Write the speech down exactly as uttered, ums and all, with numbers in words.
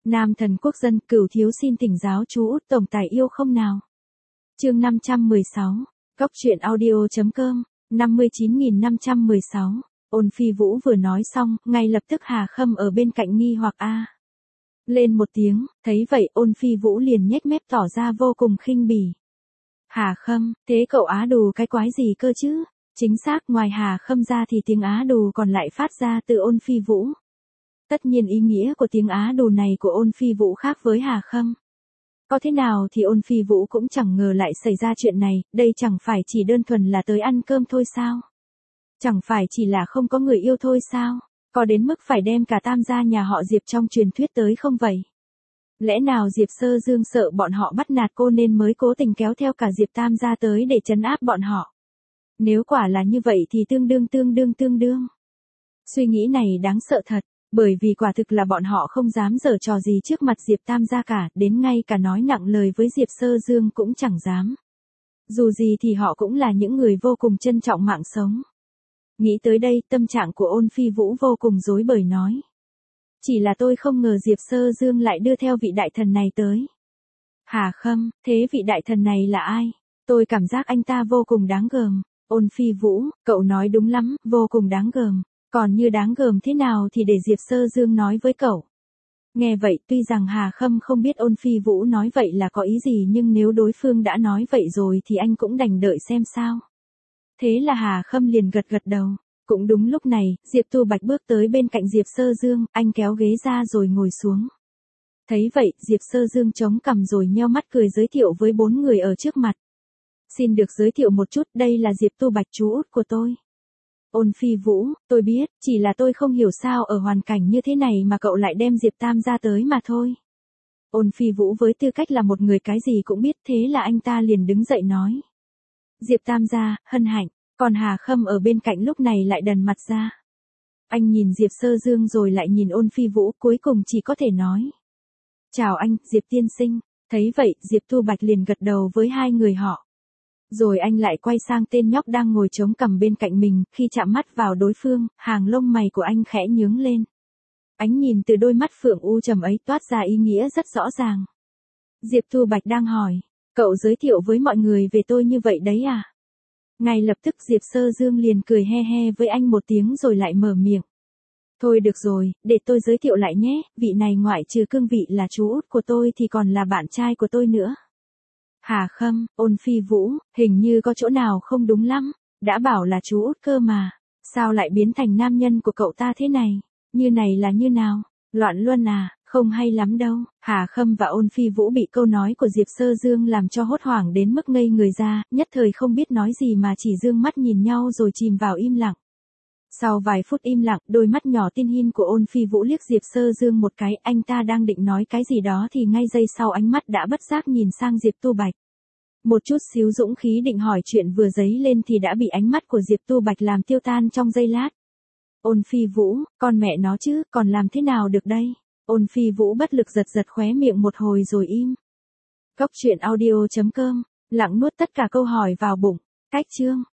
Nam thần quốc dân, Cửu thiếu xin thỉnh giáo chú út tổng tài yêu không nào. Chương năm trăm mười sáu, Góc truyện audio.com, năm mươi chín nghìn năm trăm mười sáu. Ôn Phi Vũ vừa nói xong, ngay lập tức Hà Khâm ở bên cạnh nghi hoặc a lên một tiếng, thấy vậy Ôn Phi Vũ liền nhếch mép tỏ ra vô cùng khinh bỉ. Hà Khâm, thế cậu á đù cái quái gì cơ chứ? Chính xác, ngoài Hà Khâm ra thì tiếng á đù còn lại phát ra từ Ôn Phi Vũ. Tất nhiên ý nghĩa của tiếng á đù này của Ôn Phi Vũ khác với Hà Khâm. Có thế nào thì Ôn Phi Vũ cũng chẳng ngờ lại xảy ra chuyện này, đây chẳng phải chỉ đơn thuần là tới ăn cơm thôi sao? Chẳng phải chỉ là không có người yêu thôi sao? Có đến mức phải đem cả tam gia nhà họ Diệp trong truyền thuyết tới không vậy? Lẽ nào Diệp Sơ Dương sợ bọn họ bắt nạt cô nên mới cố tình kéo theo cả Diệp Tam gia tới để trấn áp bọn họ? Nếu quả là như vậy thì tương đương tương đương tương đương. Suy nghĩ này đáng sợ thật, bởi vì quả thực là bọn họ không dám giở trò gì trước mặt Diệp Tam gia cả, đến ngay cả nói nặng lời với Diệp Sơ Dương cũng chẳng dám. Dù gì thì họ cũng là những người vô cùng trân trọng mạng sống. Nghĩ tới đây, tâm trạng của Ôn Phi Vũ vô cùng rối bời nói. Chỉ là tôi không ngờ Diệp Sơ Dương lại đưa theo vị đại thần này tới. Hà Khâm, thế vị đại thần này là ai? Tôi cảm giác anh ta vô cùng đáng gờm. Ôn Phi Vũ, cậu nói đúng lắm, vô cùng đáng gờm. Còn như đáng gờm thế nào thì để Diệp Sơ Dương nói với cậu. Nghe vậy, tuy rằng Hà Khâm không biết Ôn Phi Vũ nói vậy là có ý gì, nhưng nếu đối phương đã nói vậy rồi thì anh cũng đành đợi xem sao. Thế là Hà Khâm liền gật gật đầu. Cũng đúng lúc này, Diệp Tu Bạch bước tới bên cạnh Diệp Sơ Dương, anh kéo ghế ra rồi ngồi xuống. Thấy vậy, Diệp Sơ Dương chống cằm rồi nheo mắt cười giới thiệu với bốn người ở trước mặt. Xin được giới thiệu một chút, đây là Diệp Tu Bạch chú út của tôi. Ôn Phi Vũ, tôi biết, chỉ là tôi không hiểu sao ở hoàn cảnh như thế này mà cậu lại đem Diệp Tam gia tới mà thôi. Ôn Phi Vũ với tư cách là một người cái gì cũng biết, thế là anh ta liền đứng dậy nói. Diệp Tam gia, hân hạnh. Còn Hà Khâm ở bên cạnh lúc này lại đần mặt ra. Anh nhìn Diệp Sơ Dương rồi lại nhìn Ôn Phi Vũ, cuối cùng chỉ có thể nói. Chào anh, Diệp tiên sinh. Thấy vậy, Diệp Tu Bạch liền gật đầu với hai người họ. Rồi anh lại quay sang tên nhóc đang ngồi chống cằm bên cạnh mình, khi chạm mắt vào đối phương, hàng lông mày của anh khẽ nhướng lên. Ánh nhìn từ đôi mắt phượng u trầm ấy toát ra ý nghĩa rất rõ ràng. Diệp Tu Bạch đang hỏi, cậu giới thiệu với mọi người về tôi như vậy đấy à? Ngay lập tức Diệp Sơ Dương liền cười he he với anh một tiếng rồi lại mở miệng. Thôi được rồi, để tôi giới thiệu lại nhé, vị này ngoại trừ cương vị là chú út của tôi thì còn là bạn trai của tôi nữa. Hà Khâm, Ôn Phi Vũ, hình như có chỗ nào không đúng lắm, đã bảo là chú út cơ mà, sao lại biến thành nam nhân của cậu ta thế này, như này là như nào, loạn luân à, không hay lắm đâu. Hà Khâm và Ôn Phi Vũ bị câu nói của Diệp Sơ Dương làm cho hốt hoảng đến mức ngây người ra, nhất thời không biết nói gì mà chỉ dương mắt nhìn nhau rồi chìm vào im lặng. Sau vài phút im lặng, đôi mắt nhỏ tin hin của Ôn Phi Vũ liếc Diệp Sơ Dương một cái, anh ta đang định nói cái gì đó thì ngay giây sau ánh mắt đã bất giác nhìn sang Diệp Tu Bạch. Một chút xíu dũng khí định hỏi chuyện vừa dấy lên thì đã bị ánh mắt của Diệp Tu Bạch làm tiêu tan trong giây lát. Ôn Phi Vũ, con mẹ nó chứ, còn làm thế nào được đây? Ôn Phi Vũ bất lực giật giật khóe miệng một hồi rồi im. Góc truyện audio.com, lặng nuốt tất cả câu hỏi vào bụng. Cách chương